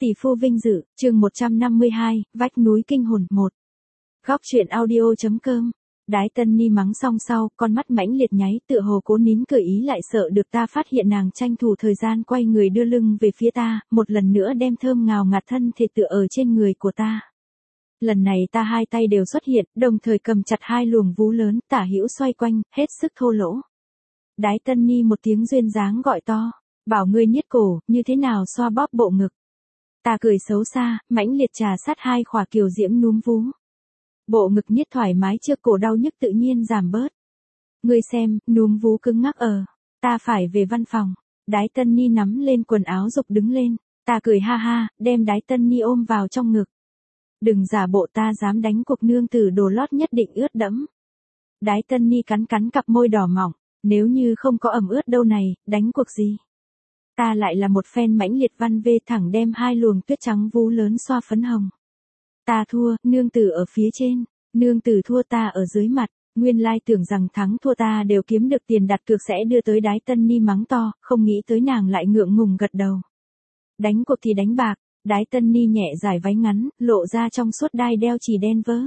Tỷ phu vinh dự, chương 152, vách núi kinh hồn 1. Góc truyện audio.com. Đái Tân Ni mắng xong sau, con mắt mãnh liệt nháy, tựa hồ cố nín cười ý lại sợ được ta phát hiện nàng tranh thủ thời gian quay người đưa lưng về phía ta, một lần nữa đem thơm ngào ngạt thân thể tựa ở trên người của ta. Lần này ta hai tay đều xuất hiện, đồng thời cầm chặt hai luồng vú lớn, tả hữu xoay quanh, hết sức thô lỗ. Đái Tân Ni một tiếng duyên dáng gọi to, bảo ngươi niết cổ, như thế nào xoa bóp bộ ngực. Ta cười xấu xa, mãnh liệt trà sát hai khỏa kiều diễm núm vú. Bộ ngực niết thoải mái trước cổ đau nhức tự nhiên giảm bớt. Ngươi xem, núm vú cứng ngắc ta phải về văn phòng. Đái Tân Ni nắm lên quần áo dục đứng lên. Ta cười ha ha, đem Đái Tân Ni ôm vào trong ngực. Đừng giả bộ ta dám đánh cuộc nương tử đồ lót nhất định ướt đẫm. Đái Tân Ni cắn cắn cặp môi đỏ mỏng. Nếu như không có ẩm ướt đâu này, đánh cuộc gì? Ta lại là một phen mãnh liệt văn vê thẳng đem hai luồng tuyết trắng vú lớn xoa phấn hồng. Ta thua, nương tử ở phía trên, nương tử thua ta ở dưới mặt, nguyên lai tưởng rằng thắng thua ta đều kiếm được tiền đặt cược sẽ đưa tới Đái Tân Ni mắng to, không nghĩ tới nàng lại ngượng ngùng gật đầu. Đánh cuộc thì đánh bạc, Đái Tân Ni nhẹ giải váy ngắn, lộ ra trong suốt đai đeo chỉ đen vớ.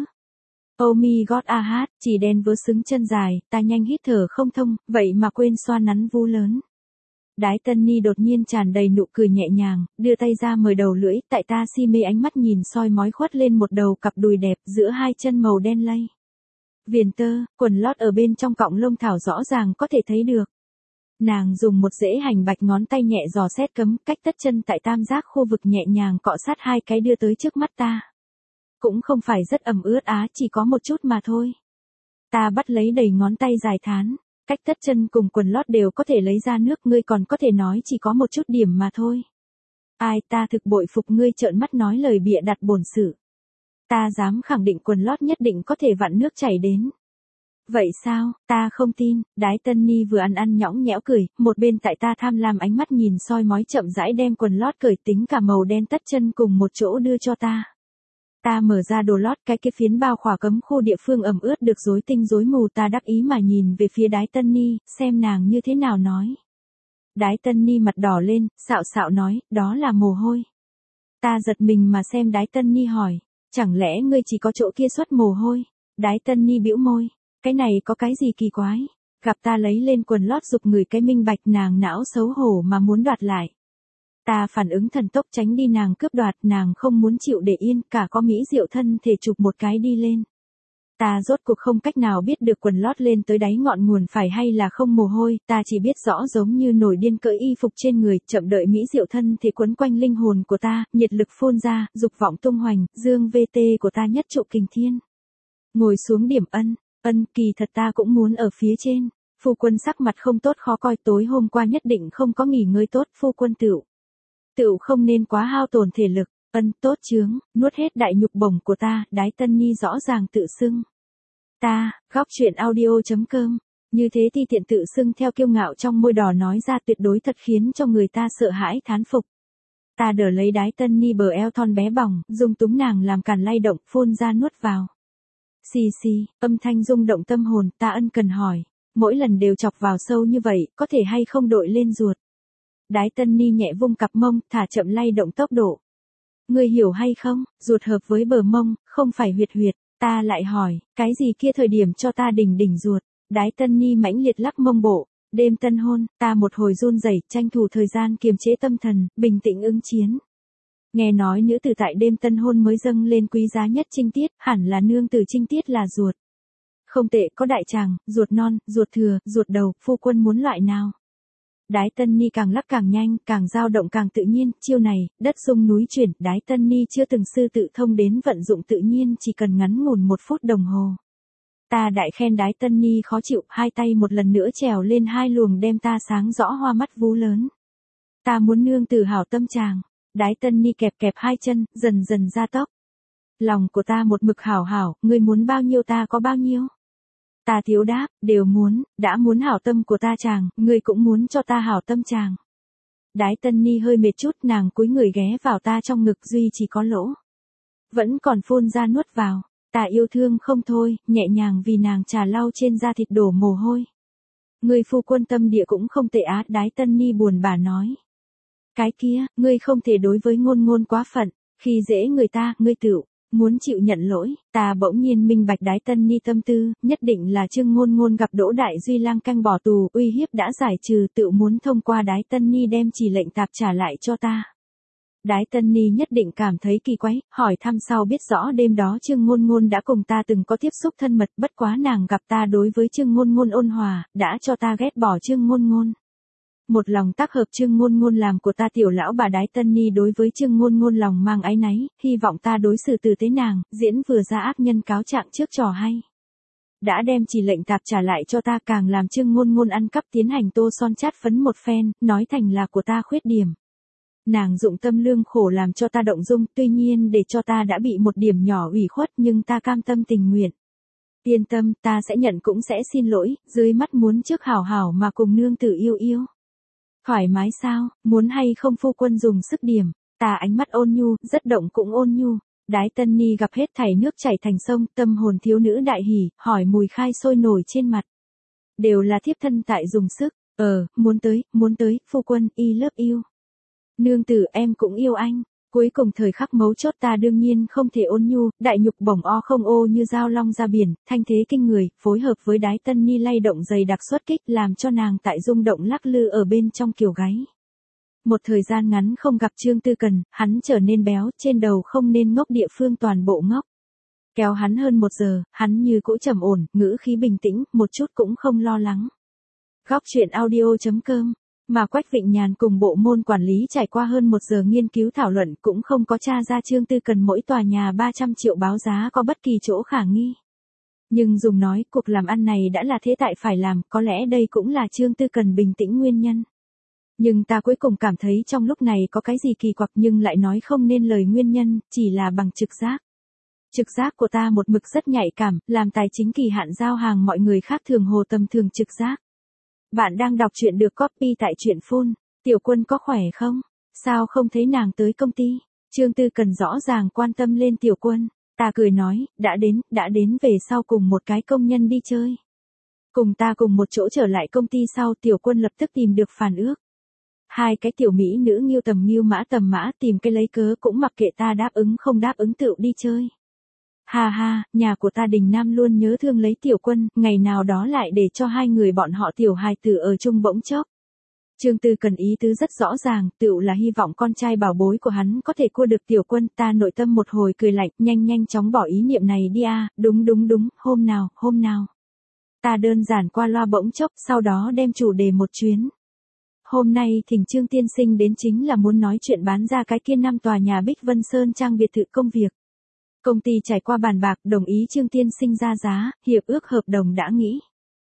Oh my god chỉ đen vớ xứng chân dài, ta nhanh hít thở không thông, vậy mà quên xoa nắn vú lớn. Đái Tân Ni đột nhiên tràn đầy nụ cười nhẹ nhàng, đưa tay ra mời đầu lưỡi, tại ta si mê ánh mắt nhìn soi mói khuất lên một đầu cặp đùi đẹp giữa hai chân màu đen lây. Viền tơ, quần lót ở bên trong cọng lông thảo rõ ràng có thể thấy được. Nàng dùng một rễ hành bạch ngón tay nhẹ dò xét cấm cách tất chân tại tam giác khu vực nhẹ nhàng cọ sát hai cái đưa tới trước mắt ta. Cũng không phải rất ẩm ướt chỉ có một chút mà thôi. Ta bắt lấy đầy ngón tay dài thán. Cách tất chân cùng quần lót đều có thể lấy ra nước, ngươi còn có thể nói chỉ có một chút điểm mà thôi. Ai, ta thực bội phục ngươi trợn mắt nói lời bịa đặt bổn sự. Ta dám khẳng định quần lót nhất định có thể vặn nước chảy đến. Vậy sao, ta không tin. Đái Tân Ni vừa ăn nhõng nhẽo cười, một bên tại ta tham lam ánh mắt nhìn soi mói chậm rãi đem quần lót cởi tính cả màu đen tất chân cùng một chỗ đưa cho ta. Ta mở ra đồ lót, cái kia phiến bao khỏa cấm khu địa phương ẩm ướt được rối tinh rối mù, ta đắc ý mà nhìn về phía Đái Tân Ni, xem nàng như thế nào nói. Đái Tân Ni mặt đỏ lên, xạo xạo nói, đó là mồ hôi. Ta giật mình mà xem Đái Tân Ni hỏi, chẳng lẽ ngươi chỉ có chỗ kia xuất mồ hôi? Đái Tân Ni bĩu môi, cái này có cái gì kỳ quái? Gặp ta lấy lên quần lót dục người cái minh bạch, nàng não xấu hổ mà muốn đoạt lại. Ta phản ứng thần tốc tránh đi nàng cướp đoạt, nàng không muốn chịu để yên, cả có mỹ diệu thân thể chụp một cái đi lên. Ta rốt cuộc không cách nào biết được quần lót lên tới đáy ngọn nguồn phải hay là không mồ hôi, ta chỉ biết rõ giống như nổi điên cởi y phục trên người, chậm đợi mỹ diệu thân thể quấn quanh linh hồn của ta, nhiệt lực phun ra, dục vọng tung hoành, dương VT của ta nhất trụ kình thiên. Ngồi xuống điểm ân, kỳ thật ta cũng muốn ở phía trên. Phu quân sắc mặt không tốt khó coi, tối hôm qua nhất định không có nghỉ ngơi tốt, phu quân Tựu không nên quá hao tổn thể lực, tốt chướng, nuốt hết đại nhục bổng của ta, Đái Tân Ni rõ ràng tự xưng. Ta, góc truyện audio.com, như thế thì tiện tự xưng theo kiêu ngạo trong môi đỏ nói ra tuyệt đối thật khiến cho người ta sợ hãi thán phục. Ta đỡ lấy Đái Tân Ni bờ eo thon bé bỏng, dung túng nàng làm càn lay động, phun ra nuốt vào. Xì xì, âm thanh rung động tâm hồn, ta ân cần hỏi, mỗi lần đều chọc vào sâu như vậy, có thể hay không đội lên ruột? Đái Tân Ni nhẹ vung cặp mông, thả chậm lay động tốc độ. Ngươi hiểu hay không, ruột hợp với bờ mông, không phải huyệt. Ta lại hỏi, cái gì kia thời điểm cho ta đỉnh ruột? Đái Tân Ni mãnh liệt lắc mông bộ. Đêm tân hôn, ta một hồi run rẩy, tranh thủ thời gian kiềm chế tâm thần, bình tĩnh ứng chiến. Nghe nói nữ tử tại đêm tân hôn mới dâng lên quý giá nhất trinh tiết, hẳn là nương tử trinh tiết là ruột. Không tệ, có đại tràng, ruột non, ruột thừa, ruột đầu, phu quân muốn loại nào? Đái Tân Ni càng lắc càng nhanh, càng dao động càng tự nhiên, chiêu này, đất rung núi chuyển, Đái Tân Ni chưa từng sư tự thông đến vận dụng tự nhiên, chỉ cần ngắn ngủn 1 phút đồng hồ. Ta đại khen Đái Tân Ni khó chịu, hai tay một lần nữa trèo lên hai luồng đem ta sáng rõ hoa mắt vú lớn. Ta muốn nương tử hảo tâm tràng. Đái Tân Ni kẹp hai chân, dần dần ra tốc. Lòng của ta một mực hảo, ngươi muốn bao nhiêu ta có bao nhiêu. Ta thiếu đáp, đều muốn, đã muốn hảo tâm của ta chàng, ngươi cũng muốn cho ta hảo tâm chàng. Đái Tân Ni hơi mệt chút, nàng cúi người ghé vào ta trong ngực, duy chỉ có lỗ. Vẫn còn phun ra nuốt vào, ta yêu thương không thôi, nhẹ nhàng vì nàng trà lau trên da thịt đổ mồ hôi. Người phu quân tâm địa cũng không tệ Đái Tân Ni buồn bã nói. Cái kia, ngươi không thể đối với ngôn ngôn quá phận, khi dễ người ta, ngươi tựu muốn chịu nhận lỗi. Ta bỗng nhiên minh bạch Đái Tân Ni tâm tư, nhất định là Trương Ngôn Ngôn gặp Đỗ Đại Duy lang canh bỏ tù, uy hiếp đã giải trừ, tựu muốn thông qua Đái Tân Ni đem chỉ lệnh tạp trả lại cho ta. Đái Tân Ni nhất định cảm thấy kỳ quái, hỏi thăm sau biết rõ đêm đó Trương Ngôn Ngôn đã cùng ta từng có tiếp xúc thân mật, bất quá nàng gặp ta đối với Trương Ngôn Ngôn ôn hòa, đã cho ta ghét bỏ Trương Ngôn Ngôn. Một lòng tác hợp Trương Ngôn Ngôn làm của ta tiểu lão bà Đái Tân Ni đối với Trương Ngôn Ngôn lòng mang áy náy, hy vọng ta đối xử tử tế nàng, diễn vừa ra ác nhân cáo trạng trước trò hay. Đã đem chỉ lệnh tạp trả lại cho ta, càng làm Trương Ngôn Ngôn ăn cắp tiến hành tô son chát phấn một phen, nói thành là của ta khuyết điểm. Nàng dụng tâm lương khổ làm cho ta động dung, tuy nhiên để cho ta đã bị một điểm nhỏ ủy khuất nhưng ta cam tâm tình nguyện. Yên tâm, ta sẽ nhận cũng sẽ xin lỗi, dưới mắt muốn trước hảo hảo mà cùng nương tử yêu yêu. Thoải mái sao, muốn hay không phu quân dùng sức điểm, ta ánh mắt ôn nhu, rất động cũng ôn nhu. Đái Tân Ni gặp hết thảy nước chảy thành sông, tâm hồn thiếu nữ đại hỉ, hỏi mùi khai sôi nổi trên mặt. Đều là thiếp thân tại dùng sức, muốn tới, phu quân, y love you. Nương tử em cũng yêu anh. Cuối cùng thời khắc mấu chốt ta đương nhiên không thể ôn nhu, đại nhục bổng o không ô như dao long ra biển, thanh thế kinh người, phối hợp với Đái Tân Ni lay động dày đặc xuất kích làm cho nàng tại rung động lắc lư ở bên trong kiều gáy. Một thời gian ngắn không gặp Trương Tư Cần, hắn trở nên béo, trên đầu không nên ngốc địa phương toàn bộ ngốc. Kéo hắn hơn 1 giờ, hắn như cũ trầm ổn, ngữ khí bình tĩnh, một chút cũng không lo lắng. Góc truyện audio.com. Mà Quách Vịnh Nhàn cùng bộ môn quản lý trải qua hơn 1 giờ nghiên cứu thảo luận cũng không có tra ra Trương Tư Cần mỗi tòa nhà 300 triệu báo giá có bất kỳ chỗ khả nghi. Nhưng dùng nói, cuộc làm ăn này đã là thế tại phải làm, có lẽ đây cũng là Trương Tư Cần bình tĩnh nguyên nhân. Nhưng ta cuối cùng cảm thấy trong lúc này có cái gì kỳ quặc nhưng lại nói không nên lời nguyên nhân, chỉ là bằng trực giác. Trực giác của ta một mực rất nhạy cảm, làm tài chính kỳ hạn giao hàng mọi người khác thường hồ tầm thường trực giác. Bạn đang đọc truyện được copy tại truyện phun. Tiểu Quân có khỏe không? Sao không thấy nàng tới công ty? Trương Tư Cần rõ ràng quan tâm lên Tiểu Quân. Ta cười nói, đã đến về sau cùng một cái công nhân đi chơi. Cùng ta cùng một chỗ trở lại công ty sau Tiểu Quân lập tức tìm được phản ước. 2 cái tiểu mỹ nữ nghiêu tầm mã tìm cái lấy cớ cũng mặc kệ ta đáp ứng không đáp ứng tự đi chơi. Ha ha, nhà của ta Đình Nam luôn nhớ thương lấy Tiểu Quân, ngày nào đó lại để cho 2 người bọn họ tiểu hài tử ở chung bỗng chốc. Trương Tư Cần ý tứ rất rõ ràng, tựu là hy vọng con trai bảo bối của hắn có thể cua được Tiểu Quân, ta nội tâm một hồi cười lạnh, nhanh chóng bỏ ý niệm này đi a, đúng, hôm nào. Ta đơn giản qua loa bỗng chốc, sau đó đem chủ đề một chuyến. Hôm nay thỉnh Trương tiên sinh đến chính là muốn nói chuyện bán ra cái kia 5 tòa nhà Bích Vân Sơn Trang biệt thự công việc. Công ty trải qua bàn bạc, đồng ý Trương tiên sinh ra giá, hiệp ước hợp đồng đã nghĩ.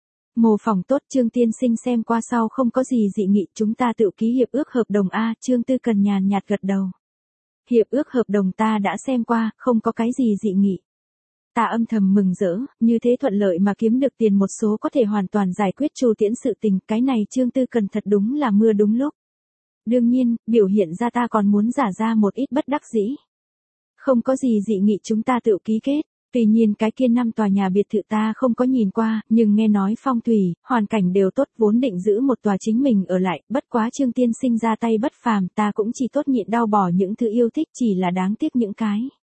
Mô phỏng tốt, Trương tiên sinh xem qua sau không có gì dị nghị, chúng ta tự ký hiệp ước hợp đồng a. Trương Tư Cần nhàn nhạt gật đầu. Hiệp ước hợp đồng ta đã xem qua, không có cái gì dị nghị. Ta âm thầm mừng rỡ, như thế thuận lợi mà kiếm được tiền một số có thể hoàn toàn giải quyết Chu Tiễn sự tình, cái này Trương Tư Cần thật đúng là mưa đúng lúc. Đương nhiên, biểu hiện ra ta còn muốn giả ra một ít bất đắc dĩ. Không có gì dị nghị, chúng ta tự ký kết. Tuy nhiên cái kia 5 tòa nhà biệt thự ta không có nhìn qua, nhưng nghe nói phong thủy, hoàn cảnh đều tốt, vốn định giữ một tòa chính mình ở lại, bất quá Trương tiên sinh ra tay bất phàm, ta cũng chỉ tốt nhịn đau bỏ những thứ yêu thích, chỉ là đáng tiếc những cái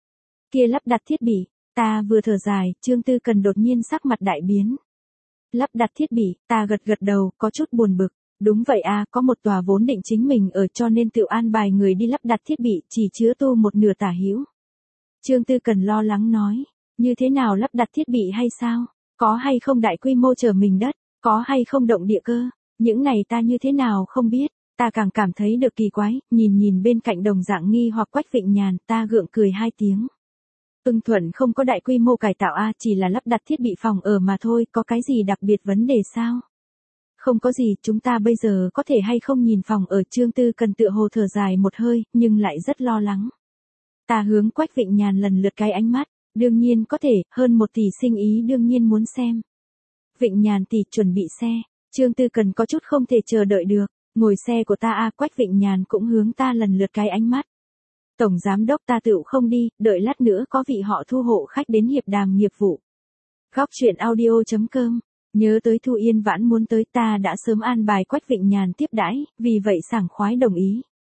kia lắp đặt thiết bị. Ta vừa thở dài, Trương Tư Cần đột nhiên sắc mặt đại biến. Lắp đặt thiết bị, ta gật đầu, có chút buồn bực. Đúng vậy à, có một tòa vốn định chính mình ở cho nên tự an bài người đi lắp đặt thiết bị, chỉ chứa tu một nửa tả hữu. Trương Tư Cần lo lắng nói, như thế nào lắp đặt thiết bị hay sao? Có hay không đại quy mô trở mình đất? Có hay không động địa cơ? Những này ta như thế nào không biết, ta càng cảm thấy được kỳ quái, nhìn bên cạnh đồng dạng nghi hoặc Quách Vịnh Nhàn, ta gượng cười 2 tiếng. Ưng Thuận không có đại quy mô cải tạo a, chỉ là lắp đặt thiết bị phòng ở mà thôi, có cái gì đặc biệt vấn đề sao? Không có gì, chúng ta bây giờ có thể hay không nhìn phòng ở. Trương Tư Cần tựa hồ thở dài một hơi, nhưng lại rất lo lắng. Ta hướng Quách Vịnh Nhàn lần lượt cái ánh mắt, đương nhiên có thể, hơn 1 tỷ sinh ý đương nhiên muốn xem. Vịnh Nhàn tỷ chuẩn bị xe, Trương Tư Cần có chút không thể chờ đợi được, ngồi xe của ta a. Quách Vịnh Nhàn cũng hướng ta lần lượt cái ánh mắt. Tổng giám đốc ta tựu không đi, đợi lát nữa có vị họ Thu hộ khách đến hiệp đàm nghiệp vụ. Góc truyện audio.com. Nhớ tới Thu Yên Vãn muốn tới, ta đã sớm an bài Quách Vịnh Nhàn tiếp đãi, vì vậy sảng khoái đồng ý.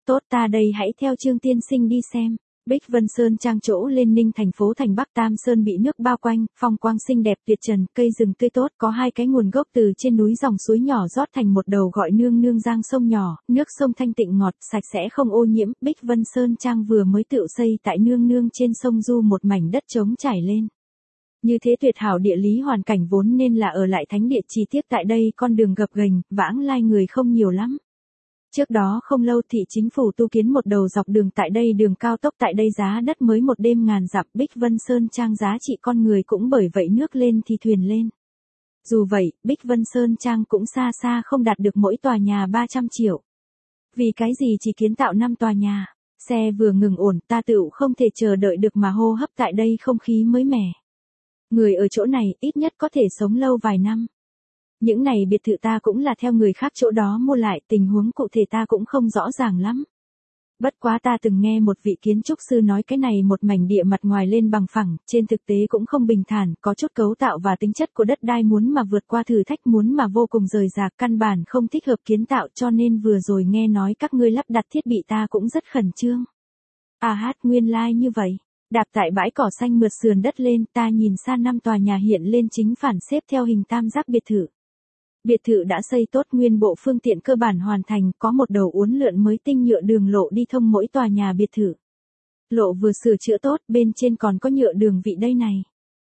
Tốt, ta đây hãy theo Trương tiên sinh đi xem. Bích Vân Sơn Trang chỗ lên Ninh thành phố thành Bắc Tam Sơn bị nước bao quanh, phong quang xinh đẹp tuyệt trần, cây rừng tươi tốt, có hai cái nguồn gốc từ trên núi dòng suối nhỏ rót thành một đầu gọi Nương Nương Giang sông nhỏ, nước sông thanh tịnh ngọt, sạch sẽ không ô nhiễm. Bích Vân Sơn Trang vừa mới tự xây tại Nương Nương trên sông Du một mảnh đất trống trải lên. Như thế tuyệt hảo địa lý hoàn cảnh vốn nên là ở lại thánh địa, chi tiết tại đây con đường gập ghềnh, vãng lai người không nhiều lắm. Trước đó không lâu thị chính phủ tu kiến một đầu dọc đường tại đây, đường cao tốc tại đây, giá đất mới một đêm ngàn dặm. Bích Vân Sơn Trang giá trị con người cũng bởi vậy nước lên thì thuyền lên. Dù vậy, Bích Vân Sơn Trang cũng xa xa không đạt được mỗi tòa nhà 300 triệu. Vì cái gì chỉ kiến tạo 5 tòa nhà, xe vừa ngừng ổn ta tựu không thể chờ đợi được mà hô hấp tại đây không khí mới mẻ. Người ở chỗ này ít nhất có thể sống lâu vài năm. Những này biệt thự ta cũng là theo người khác chỗ đó mua lại, tình huống cụ thể ta cũng không rõ ràng lắm. Bất quá ta từng nghe một vị kiến trúc sư nói cái này một mảnh địa mặt ngoài lên bằng phẳng, trên thực tế cũng không bình thản, có chút cấu tạo và tính chất của đất đai muốn mà vượt qua thử thách, muốn mà vô cùng rời rạc, căn bản không thích hợp kiến tạo, cho nên vừa rồi nghe nói các ngươi lắp đặt thiết bị ta cũng rất khẩn trương. Nguyên lai như vậy. Đạp tại bãi cỏ xanh mượt sườn đất lên, ta nhìn xa 5 tòa nhà hiện lên chính phản xếp theo hình tam giác biệt thự. Biệt thự đã xây tốt, nguyên bộ phương tiện cơ bản hoàn thành, có một đầu uốn lượn mới tinh nhựa đường lộ đi thông mỗi tòa nhà biệt thự. Lộ vừa sửa chữa tốt, bên trên còn có nhựa đường vị đây này.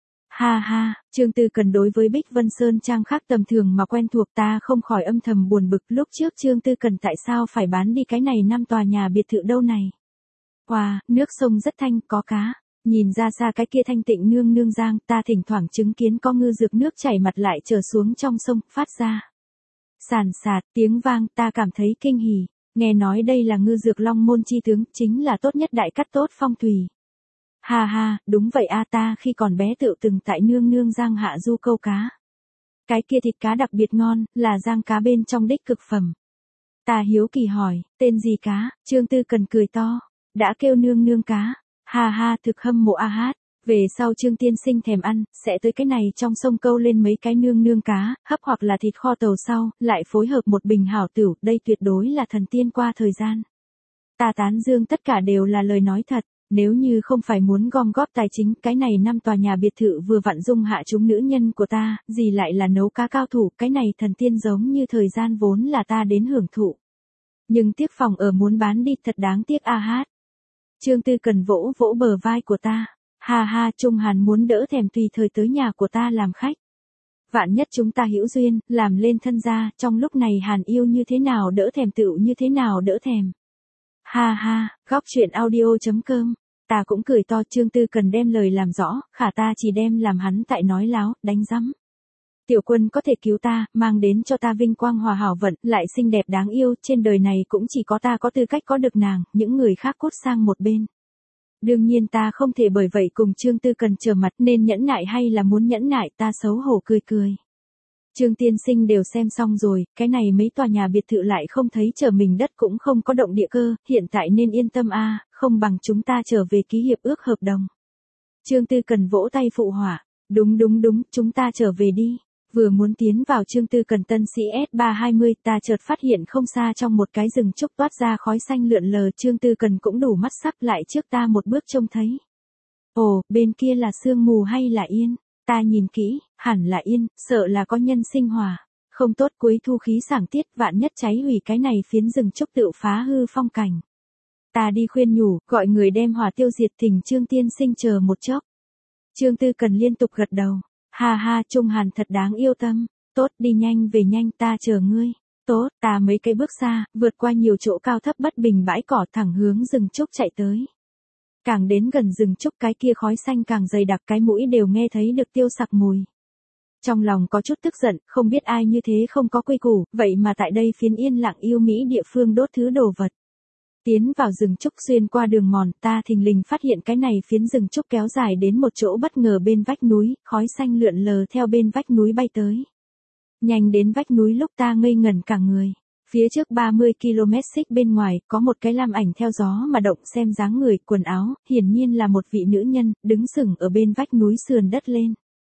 Trương Tư Cần đối với Bích Vân Sơn Trang khác tầm thường mà quen thuộc, ta không khỏi âm thầm buồn bực, lúc trước Trương Tư Cần tại sao phải bán đi cái này 5 tòa nhà biệt thự đâu này. Nước sông rất thanh, có cá. Nhìn ra xa cái kia thanh tịnh Nương Nương Giang, ta thỉnh thoảng chứng kiến có ngư dược nước chảy mặt lại trở xuống trong sông, phát ra sàn sạt tiếng vang, ta cảm thấy kinh hỉ. Nghe nói đây là ngư dược Long Môn chi tướng, chính là tốt nhất đại cắt tốt phong thủy. Đúng vậy ta khi còn bé tựu từng tại Nương Nương Giang hạ du câu cá. Cái kia thịt cá đặc biệt ngon, là giang cá bên trong đích cực phẩm. Ta hiếu kỳ hỏi, tên gì cá? Trương Tư Cần cười to, đã kêu Nương Nương cá. Thực hâm mộ Về sau Trương tiên sinh thèm ăn, sẽ tới cái này trong sông câu lên mấy cái nương nương cá, hấp hoặc là thịt kho tàu sau, lại phối hợp một bình hảo tửu, đây tuyệt đối là thần tiên qua thời gian. Ta tán dương tất cả đều là lời nói thật, nếu như không phải muốn gom góp tài chính, cái này 5 tòa nhà biệt thự vừa vặn dung hạ chúng nữ nhân của ta, gì lại là nấu cá cao thủ, cái này thần tiên giống như thời gian vốn là ta đến hưởng thụ. Nhưng tiếc phòng ở muốn bán đi, thật đáng tiếc Trương Tư Cần vỗ vỗ bờ vai của ta. Trung Hàn muốn đỡ thèm tùy thời tới nhà của ta làm khách. Vạn nhất chúng ta hữu duyên, làm lên thân gia, trong lúc này Hàn yêu như thế nào đỡ thèm tựu như thế nào đỡ thèm. Góc chuyện audio.com. Ta cũng cười to, Trương Tư Cần đem lời làm rõ, khả ta chỉ đem làm hắn tại nói láo, đánh rắm. Tiểu Quân có thể cứu ta, mang đến cho ta vinh quang hòa hảo vận, lại xinh đẹp đáng yêu, trên đời này cũng chỉ có ta có tư cách có được nàng, những người khác cút sang một bên. Đương nhiên ta không thể bởi vậy cùng Trương Tư Cần trở mặt, nên nhẫn nại hay là muốn nhẫn nại, ta xấu hổ cười cười. Trương tiên sinh đều xem xong rồi, cái này mấy tòa nhà biệt thự lại không thấy trở mình đất cũng không có động địa cơ, hiện tại nên yên tâm không bằng chúng ta trở về ký hiệp ước hợp đồng. Trương Tư Cần vỗ tay phụ họa, đúng, chúng ta trở về đi. Vừa muốn tiến vào Trương Tư Cần tân sĩ S320, ta chợt phát hiện không xa trong một cái rừng trúc toát ra khói xanh lượn lờ, Trương Tư Cần cũng đủ mắt sắc lại trước ta một bước trông thấy. Ồ, bên kia là sương mù hay là yên? Ta nhìn kỹ, hẳn là yên, sợ là có nhân sinh hỏa. Không tốt, cuối thu khí sảng tiết, vạn nhất cháy hủy cái này phiến rừng trúc tự phá hư phong cảnh. Ta đi khuyên nhủ, gọi người đem hỏa tiêu diệt, thỉnh Trương tiên sinh chờ một chốc. Trương Tư Cần liên tục gật đầu. Trung Hàn thật đáng yêu tâm. Tốt, đi nhanh về nhanh, ta chờ ngươi. Tốt, ta mấy cái bước xa, vượt qua nhiều chỗ cao thấp bất bình bãi cỏ, thẳng hướng rừng trúc chạy tới. Càng đến gần rừng trúc cái kia khói xanh càng dày đặc, cái mũi đều nghe thấy được tiêu sặc mùi. Trong lòng có chút tức giận, không biết ai như thế không có quy củ, vậy mà tại đây phiến yên lặng yêu mỹ địa phương đốt thứ đồ vật. Tiến vào rừng trúc xuyên qua đường mòn, ta thình lình phát hiện cái này phiến rừng trúc kéo dài đến một chỗ bất ngờ bên vách núi, khói xanh lượn lờ theo bên vách núi bay tới. Nhanh đến vách núi lúc ta ngây ngẩn cả người. Phía trước 30 km xích bên ngoài, có một cái lam ảnh theo gió mà động, xem dáng người, quần áo, hiển nhiên là một vị nữ nhân, đứng sừng ở bên vách núi sườn đất lên.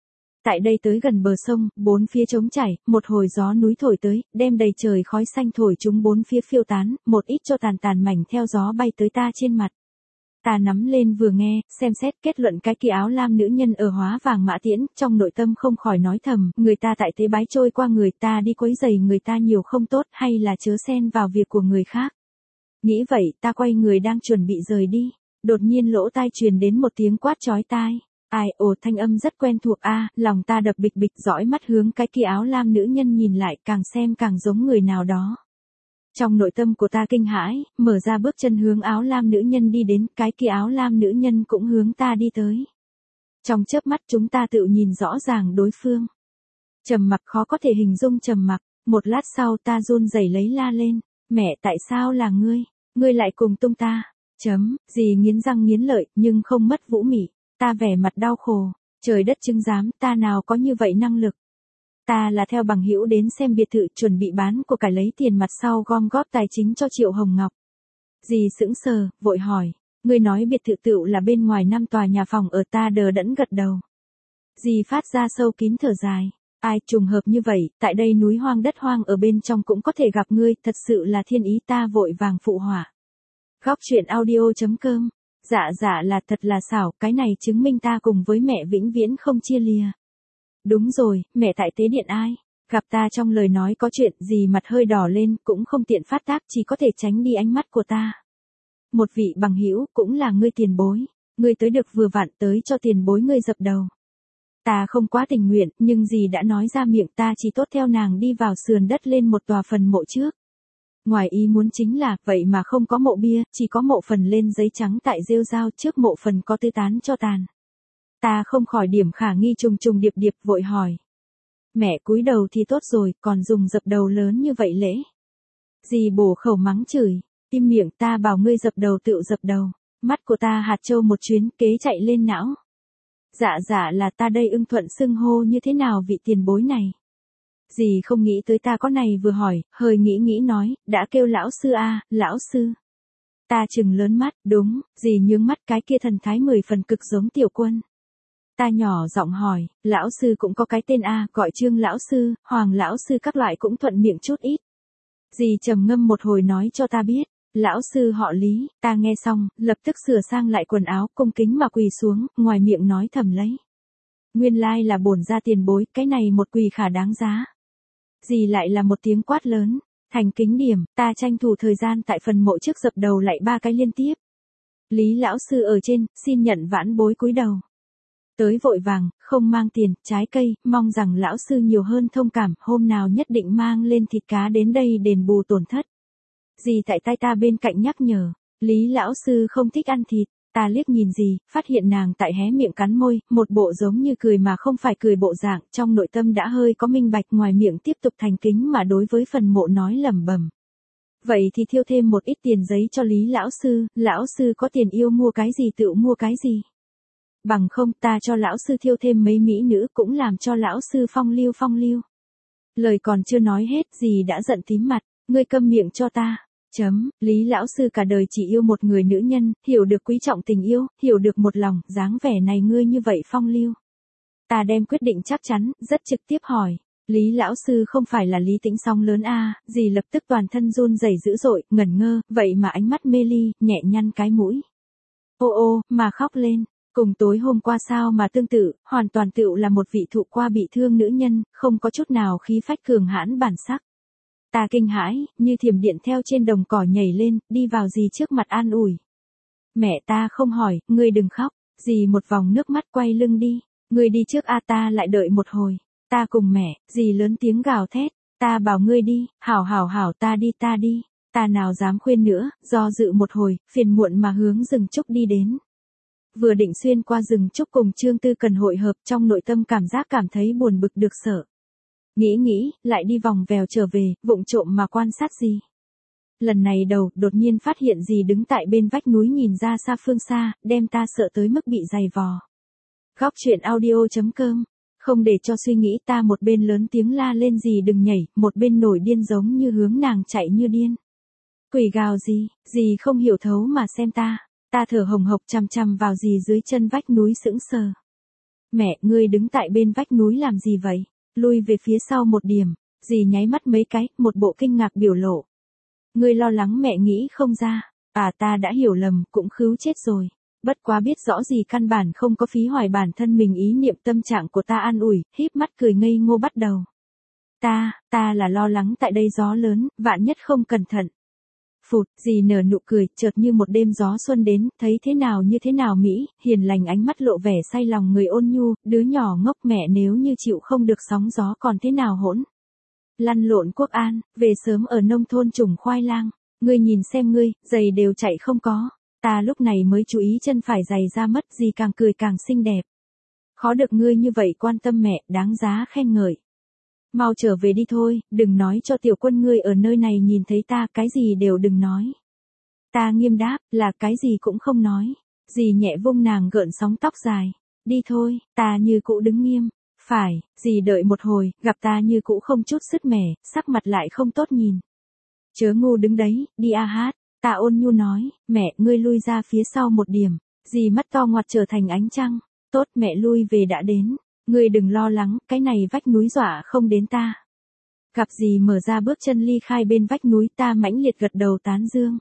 Tại đây tới gần bờ sông, bốn phía trống trải, một hồi gió núi thổi tới, đem đầy trời khói xanh thổi chúng bốn phía phiêu tán, một ít cho tàn tàn mảnh theo gió bay tới ta trên mặt. Ta nắm lên vừa nghe, xem xét kết luận cái kia áo lam nữ nhân ở Hóa Vàng Mã Tiễn, trong nội tâm không khỏi nói thầm, người ta tại tế bái trôi qua người ta đi quấy rầy người ta nhiều không tốt hay là chớ xen vào việc của người khác. Nghĩ vậy, ta quay người đang chuẩn bị rời đi, đột nhiên lỗ tai truyền đến một tiếng quát chói tai. Ai, ồ, thanh âm rất quen thuộc a, lòng ta đập bịch bịch, dõi mắt hướng cái kia áo lam nữ nhân nhìn lại, càng xem càng giống người nào đó. Trong nội tâm của ta kinh hãi, mở ra bước chân hướng áo lam nữ nhân đi đến, cái kia áo lam nữ nhân cũng hướng ta đi tới. Trong chớp mắt chúng ta tự nhìn rõ ràng đối phương. Trầm mặc khó có thể hình dung trầm mặc, một lát sau ta run rẩy lấy la lên, mẹ tại sao là ngươi, ngươi lại cùng tung ta, dì nghiến răng nghiến lợi, nhưng không mất vũ mị, ta vẻ mặt đau khổ, trời đất chứng giám, ta nào có như vậy năng lực. Ta là theo bằng hữu đến xem biệt thự chuẩn bị bán của cải lấy tiền mặt sau gom góp tài chính cho Triệu Hồng Ngọc. Dì sững sờ, vội hỏi, ngươi nói biệt thự tựu là bên ngoài 5 tòa nhà phòng ở, ta đờ đẫn gật đầu. Dì phát ra sâu kín thở dài, ai trùng hợp như vậy, tại đây núi hoang đất hoang ở bên trong cũng có thể gặp ngươi, thật sự là thiên ý, ta vội vàng phụ họa. Góc truyện audio.com, dạ là thật là xảo, cái này chứng minh ta cùng với mẹ vĩnh viễn không chia lìa. Đúng rồi, mẹ tại tế điện ai? Gặp ta trong lời nói có chuyện gì mặt hơi đỏ lên, cũng không tiện phát tác, chỉ có thể tránh đi ánh mắt của ta. Một vị bằng hữu, cũng là ngươi tiền bối. Ngươi tới được vừa vặn, tới cho tiền bối ngươi dập đầu. Ta không quá tình nguyện, nhưng dì đã nói ra miệng, ta chỉ tốt theo nàng đi vào sườn đất lên một tòa phần mộ trước. Ngoài ý muốn chính là, vậy mà không có mộ bia, chỉ có mộ phần lên giấy trắng tại rêu rao, trước mộ phần có tư tán cho tàn. Ta không khỏi điểm khả nghi trùng trùng điệp điệp, vội hỏi. Mẹ cúi đầu thì tốt rồi, còn dùng dập đầu lớn như vậy lễ. Dì bổ khẩu mắng chửi, im miệng, ta bảo ngươi dập đầu tựu dập đầu. Mắt của ta hạt châu một chuyến, kế chạy lên não. Dạ là ta đây ưng thuận xưng hô như thế nào vị tiền bối này. Dì không nghĩ tới ta có này vừa hỏi, hơi nghĩ nói, đã kêu lão sư a, lão sư. Ta trừng lớn mắt, đúng, dì nhướng mắt, cái kia thần thái 10 phần cực giống Tiểu Quân. Ta nhỏ giọng hỏi, lão sư cũng có cái tên a, gọi Trương lão sư, Hoàng lão sư các loại cũng thuận miệng chút ít. Dì trầm ngâm một hồi nói cho ta biết, lão sư họ Lý, ta nghe xong, lập tức sửa sang lại quần áo, cung kính mà quỳ xuống, ngoài miệng nói thầm lấy. Nguyên lai là bổn gia tiền bối, cái này một quỳ khả đáng giá. Dì lại là một tiếng quát lớn, thành kính điểm, ta tranh thủ thời gian tại phần mộ trước dập đầu lại 3 cái liên tiếp. Lý lão sư ở trên, xin nhận vãn bối cúi đầu. Tới vội vàng, không mang tiền, trái cây, mong rằng lão sư nhiều hơn thông cảm, hôm nào nhất định mang lên thịt cá đến đây đền bù tổn thất. Dì tại tay ta bên cạnh nhắc nhở, Lý lão sư không thích ăn thịt, ta liếc nhìn dì, phát hiện nàng tại hé miệng cắn môi, một bộ giống như cười mà không phải cười bộ dạng, trong nội tâm đã hơi có minh bạch, ngoài miệng tiếp tục thành kính mà đối với phần mộ nói lẩm bẩm. Vậy thì thiêu thêm một ít tiền giấy cho Lý lão sư có tiền yêu mua cái gì tự mua cái gì. Bằng không ta cho lão sư thiêu thêm mấy mỹ nữ cũng làm cho lão sư phong lưu. Lời còn chưa nói hết gì đã giận tím mặt, ngươi câm miệng cho ta. Lý lão sư cả đời chỉ yêu một người nữ nhân, hiểu được quý trọng tình yêu, hiểu được một lòng, dáng vẻ này ngươi như vậy phong lưu. Ta đem quyết định chắc chắn, rất trực tiếp hỏi. Lý lão sư không phải là Lý Tĩnh Song lớn a, dì lập tức toàn thân run rẩy dữ dội, ngẩn ngơ, vậy mà ánh mắt mê ly, nhẹ nhăn cái mũi. Ô, mà khóc lên. Cùng tối hôm qua sao mà tương tự, hoàn toàn tựu là một vị thụ qua bị thương nữ nhân, không có chút nào khí phách cường hãn bản sắc. Ta kinh hãi, như thiểm điện theo trên đồng cỏ nhảy lên, đi vào dì trước mặt an ủi. Mẹ ta không hỏi, ngươi đừng khóc, dì một vòng nước mắt quay lưng đi, ngươi đi trước a, ta lại đợi một hồi. Ta cùng mẹ, dì lớn tiếng gào thét, ta bảo ngươi đi, hảo ta đi, ta nào dám khuyên nữa, do dự một hồi, phiền muộn mà hướng rừng trúc đi đến. Vừa định xuyên qua rừng trúc cùng Trương Tư Cần hội hợp, trong nội tâm cảm giác cảm thấy buồn bực được sợ. Nghĩ, lại đi vòng vèo trở về, vụng trộm mà quan sát gì. Lần này đột nhiên phát hiện gì đứng tại bên vách núi nhìn ra xa phương xa, đem ta sợ tới mức bị dày vò. Góc truyện audio.com, không để cho suy nghĩ ta một bên lớn tiếng la lên gì đừng nhảy, một bên nổi điên giống như hướng nàng chạy như điên. Quỷ gào gì không hiểu thấu mà xem ta thở hồng hộc chằm chằm vào gì dưới chân vách núi sững sờ. Mẹ, ngươi đứng tại bên vách núi làm gì vậy? Lui về phía sau một điểm. Dì nháy mắt mấy cái, một bộ kinh ngạc biểu lộ. Ngươi lo lắng mẹ nghĩ không ra. À, ta đã hiểu lầm, cũng khứu chết rồi. Bất quá biết rõ gì căn bản không có phí hoài bản thân mình ý niệm tâm trạng của ta an ủi, híp mắt cười ngây ngô bắt đầu. Ta là lo lắng tại đây gió lớn, vạn nhất không cẩn thận. Phụt, dì nở nụ cười, chợt như một đêm gió xuân đến, thấy thế nào như thế nào Mỹ, hiền lành ánh mắt lộ vẻ say lòng người ôn nhu, đứa nhỏ ngốc mẹ nếu như chịu không được sóng gió còn thế nào hỗn. Lăn lộn quốc an, về sớm ở nông thôn trồng khoai lang, ngươi nhìn xem ngươi, giày đều chạy không có. Ta lúc này mới chú ý chân phải giày ra mất, dì càng cười càng xinh đẹp. Khó được ngươi như vậy quan tâm mẹ, đáng giá khen ngợi. Mau trở về đi thôi, đừng nói cho tiểu quân ngươi ở nơi này nhìn thấy ta, cái gì đều đừng nói. Ta nghiêm đáp, là cái gì cũng không nói. Dì nhẹ vung nàng gợn sóng tóc dài. Đi thôi, ta như cũ đứng nghiêm. Phải, dì đợi một hồi, gặp ta như cũ không chút sứt mẻ, sắc mặt lại không tốt nhìn. Chớ ngu đứng đấy, đi a hát. Ta ôn nhu nói, mẹ, ngươi lui ra phía sau một điểm. Dì mắt to ngoặt trở thành ánh trăng. Tốt, mẹ lui về đã đến. Ngươi đừng lo lắng, cái này vách núi dọa không đến ta. Gặp dì mở ra bước chân ly khai bên vách núi, ta mãnh liệt gật đầu tán dương.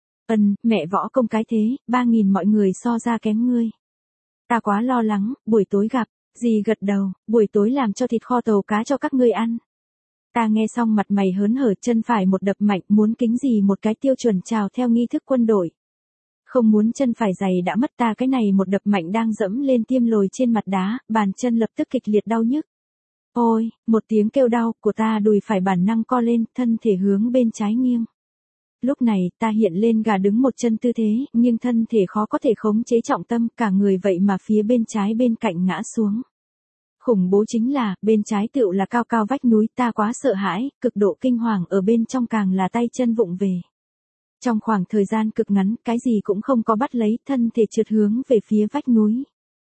Mẹ võ công cái thế, 3.000 mọi người so ra kém ngươi. Ta quá lo lắng, buổi tối gặp, dì gật đầu, buổi tối làm cho thịt kho tàu cá cho các ngươi ăn. Ta nghe xong mặt mày hớn hở, chân phải một đập mạnh, muốn kính dì một cái tiêu chuẩn chào theo nghi thức quân đội. Không muốn chân phải giày đã mất, ta cái này một đập mạnh đang dẫm lên tiêm lồi trên mặt đá, bàn chân lập tức kịch liệt đau nhức. Ôi, một tiếng kêu đau của ta đùi phải bản năng co lên, thân thể hướng bên trái nghiêng. Lúc này, ta hiện lên gà đứng một chân tư thế, nhưng thân thể khó có thể khống chế trọng tâm, cả người vậy mà phía bên trái bên cạnh ngã xuống. Khủng bố chính là, bên trái tựu là cao cao vách núi, ta quá sợ hãi, cực độ kinh hoàng, ở bên trong càng là tay chân vụng về. Trong khoảng thời gian cực ngắn, cái gì cũng không có bắt lấy, thân thể trượt hướng về phía vách núi.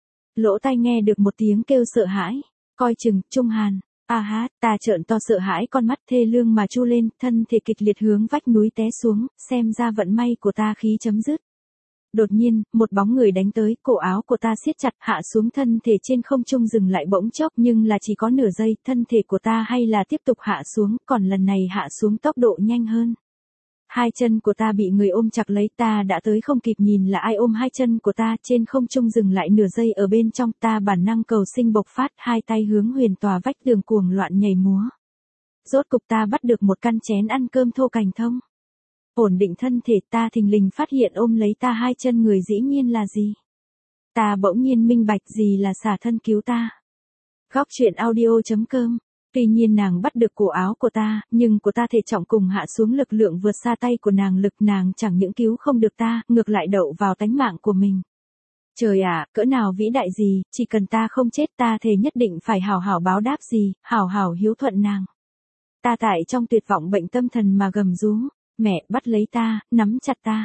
Lỗ tai nghe được một tiếng kêu sợ hãi, coi chừng, Trung Hàn. Ta trợn to sợ hãi, con mắt thê lương mà chu lên, thân thể kịch liệt hướng vách núi té xuống, xem ra vận may của ta khí chấm dứt. Đột nhiên, một bóng người đánh tới, cổ áo của ta siết chặt, hạ xuống, thân thể trên không trung dừng lại bỗng chốc, nhưng là chỉ có nửa giây, thân thể của ta hay là tiếp tục hạ xuống, còn lần này hạ xuống tốc độ nhanh hơn. Hai chân của ta bị người ôm chặt lấy, ta đã tới không kịp nhìn là ai ôm hai chân của ta, trên không trung dừng lại nửa giây, ở bên trong ta bản năng cầu sinh bộc phát, hai tay hướng huyền tòa vách tường cuồng loạn nhảy múa. Rốt cục ta bắt được một căn chén ăn cơm thô cành thông. Ổn định thân thể, ta thình lình phát hiện ôm lấy ta hai chân người dĩ nhiên là gì. Ta bỗng nhiên minh bạch gì là xả thân cứu ta. Góc truyện audio.com. Tuy nhiên nàng bắt được cổ áo của ta, nhưng của ta thể trọng cùng hạ xuống lực lượng vượt xa tay của nàng, lực nàng chẳng những cứu không được ta, ngược lại đậu vào tánh mạng của mình. Trời ạ, cỡ nào vĩ đại gì, chỉ cần ta không chết, ta thề nhất định phải hảo hảo báo đáp gì, hảo hảo hiếu thuận nàng. Ta tại trong tuyệt vọng bệnh tâm thần mà gầm rú, mẹ, bắt lấy ta, nắm chặt ta.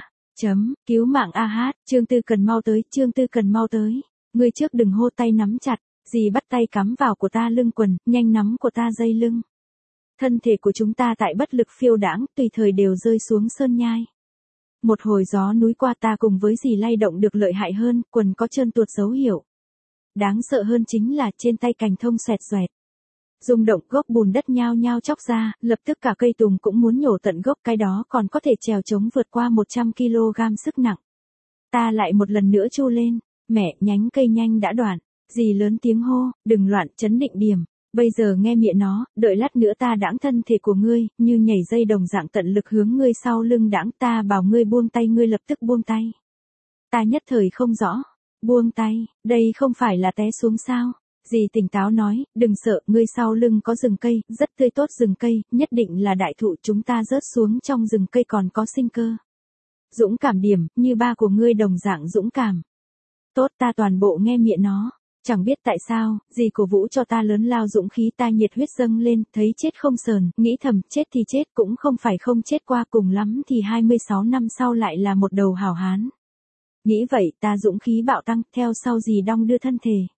Cứu mạng a hát, Trương Tư Cần mau tới, Trương Tư Cần mau tới. Ngươi trước đừng hô, tay nắm chặt. Dì bắt tay cắm vào của ta lưng quần, nhanh nắm của ta dây lưng. Thân thể của chúng ta tại bất lực phiêu đãng, tùy thời đều rơi xuống sơn nhai. Một hồi gió núi qua, ta cùng với dì lay động được lợi hại hơn, quần có trơn tuột dấu hiệu. Đáng sợ hơn chính là trên tay cành thông xoẹt xoẹt. Rung động, gốc bùn đất nhao nhao chóc ra, lập tức cả cây tùng cũng muốn nhổ tận gốc, cái đó còn có thể trèo chống vượt qua 100 kg sức nặng. Ta lại một lần nữa chu lên, mẹ, nhánh cây nhanh đã đoạn. Dì lớn tiếng hô, đừng loạn, trấn định điểm. Bây giờ nghe miệng nó, đợi lát nữa ta đãng thân thể của ngươi, như nhảy dây đồng dạng tận lực hướng ngươi sau lưng đãng, ta bảo ngươi buông tay, ngươi lập tức buông tay. Ta nhất thời không rõ. Buông tay, đây không phải là té xuống sao? Dì tỉnh táo nói, đừng sợ, ngươi sau lưng có rừng cây, rất tươi tốt rừng cây, nhất định là đại thụ, chúng ta rớt xuống trong rừng cây còn có sinh cơ. Dũng cảm điểm, như ba của ngươi đồng dạng dũng cảm. Tốt, ta toàn bộ nghe miệng nó. Chẳng biết tại sao, dì cổ vũ cho ta lớn lao dũng khí, ta nhiệt huyết dâng lên, thấy chết không sờn, nghĩ thầm, chết thì chết cũng không phải không chết qua, cùng lắm thì 26 năm sau lại là một đầu hảo hán. Nghĩ vậy, ta dũng khí bạo tăng, theo sau dì đong đưa thân thể.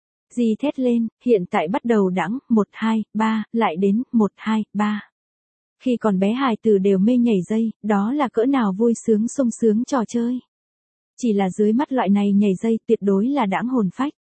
Dì thét lên, hiện tại bắt đầu đãng, 1, 2, 3, lại đến, 1, 2, 3. Khi còn bé hài tử đều mê nhảy dây, đó là cỡ nào vui sướng sung sướng trò chơi. Chỉ là dưới mắt loại này nhảy dây tuyệt đối là đãng hồn phách.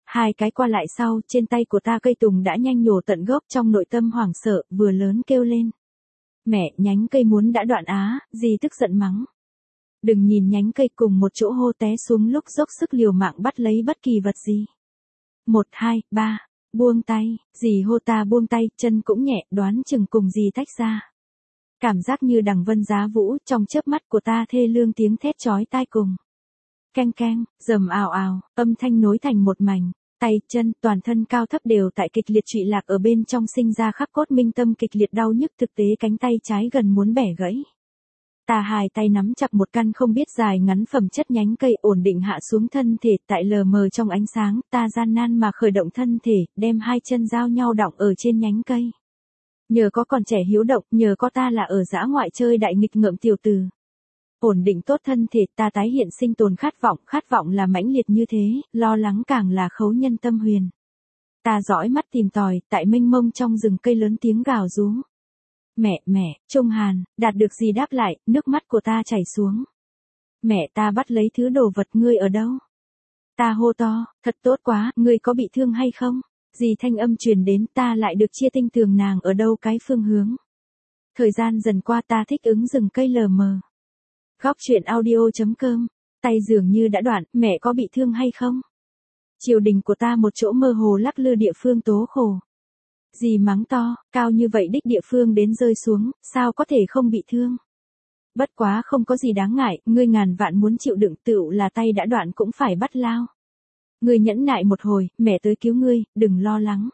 2 cái qua lại sau, trên tay của ta cây tùng đã nhanh nhổ tận gốc, trong nội tâm hoảng sợ, vừa lớn kêu lên. Mẹ, nhánh cây muốn đã đoạn á, dì tức giận mắng. Đừng nhìn nhánh cây, cùng một chỗ hô té xuống lúc dốc sức liều mạng bắt lấy bất kỳ vật gì. 1, 2, 3, buông tay, dì hô ta buông tay, chân cũng nhẹ, đoán chừng cùng dì tách ra. Cảm giác như đằng vân giá vũ, trong chớp mắt của ta thê lương tiếng thét chói tai cùng. Keng keng, rầm ào ào, âm thanh nối thành một mảnh, tay, chân, toàn thân cao thấp đều tại kịch liệt trụy lạc, ở bên trong sinh ra khắc cốt minh tâm kịch liệt đau nhức, thực tế cánh tay trái gần muốn bẻ gãy. Ta 2 tay nắm chặt một căn không biết dài ngắn phẩm chất nhánh cây, ổn định hạ xuống thân thể, tại lờ mờ trong ánh sáng, ta gian nan mà khởi động thân thể, đem 2 chân giao nhau đọng ở trên nhánh cây. Nhờ có còn trẻ hiếu động, nhờ có ta là ở dã ngoại chơi đại nghịch ngợm tiểu tử. Ổn định tốt thân thể, ta tái hiện sinh tồn khát vọng là mãnh liệt như thế, lo lắng càng là khấu nhân tâm huyền. Ta dõi mắt tìm tòi, tại mênh mông trong rừng cây lớn tiếng gào rú. Mẹ, Trung Hàn, đạt được gì đáp lại, nước mắt của ta chảy xuống. Mẹ, ta bắt lấy thứ đồ vật, ngươi ở đâu? Ta hô to, thật tốt quá, ngươi có bị thương hay không? Dì thanh âm truyền đến, ta lại được chia tinh tường nàng ở đâu cái phương hướng. Thời gian dần qua ta thích ứng rừng cây lờ mờ. Góc truyện audio.com, tay dường như đã đoạn, mẹ có bị thương hay không? Triều đình của ta một chỗ mơ hồ lắc lư địa phương tố khổ. Dì mắng to, cao như vậy đích địa phương đến rơi xuống, sao có thể không bị thương? Bất quá không có gì đáng ngại, ngươi ngàn vạn muốn chịu đựng, tựu là tay đã đoạn cũng phải bắt lao. Ngươi nhẫn nại một hồi, mẹ tới cứu ngươi, đừng lo lắng.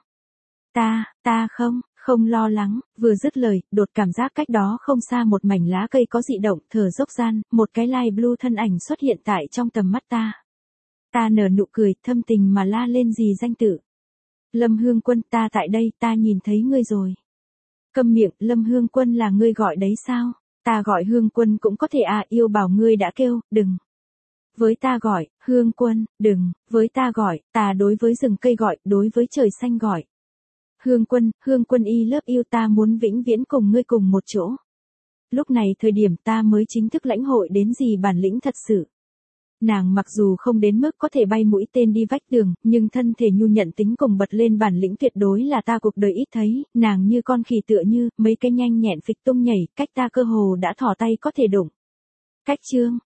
Ta không lo lắng, vừa dứt lời, đột cảm giác cách đó không xa một mảnh lá cây có dị động, thở dốc gian, một cái light blue thân ảnh xuất hiện tại trong tầm mắt ta. Ta nở nụ cười, thâm tình mà la lên dì danh tự. Lâm Hương Quân, ta tại đây, ta nhìn thấy ngươi rồi. Câm miệng, Lâm Hương Quân là ngươi gọi đấy sao? Ta gọi Hương Quân cũng có thể à, yêu bảo ngươi đã kêu, đừng. Với ta gọi, Hương Quân, đừng, với ta gọi, ta đối với rừng cây gọi, đối với trời xanh gọi. Hương Quân y lớp yêu, ta muốn vĩnh viễn cùng ngươi cùng một chỗ. Lúc này thời điểm ta mới chính thức lãnh hội đến gì bản lĩnh thật sự. Nàng mặc dù không đến mức có thể bay mũi tên đi vách tường, nhưng thân thể nhu nhận tính cùng bật lên bản lĩnh tuyệt đối là ta cuộc đời ít thấy, nàng như con khỉ tựa như, mấy cái nhanh nhẹn phịch tung nhảy, cách ta cơ hồ đã thò tay có thể đụng. Cách chương,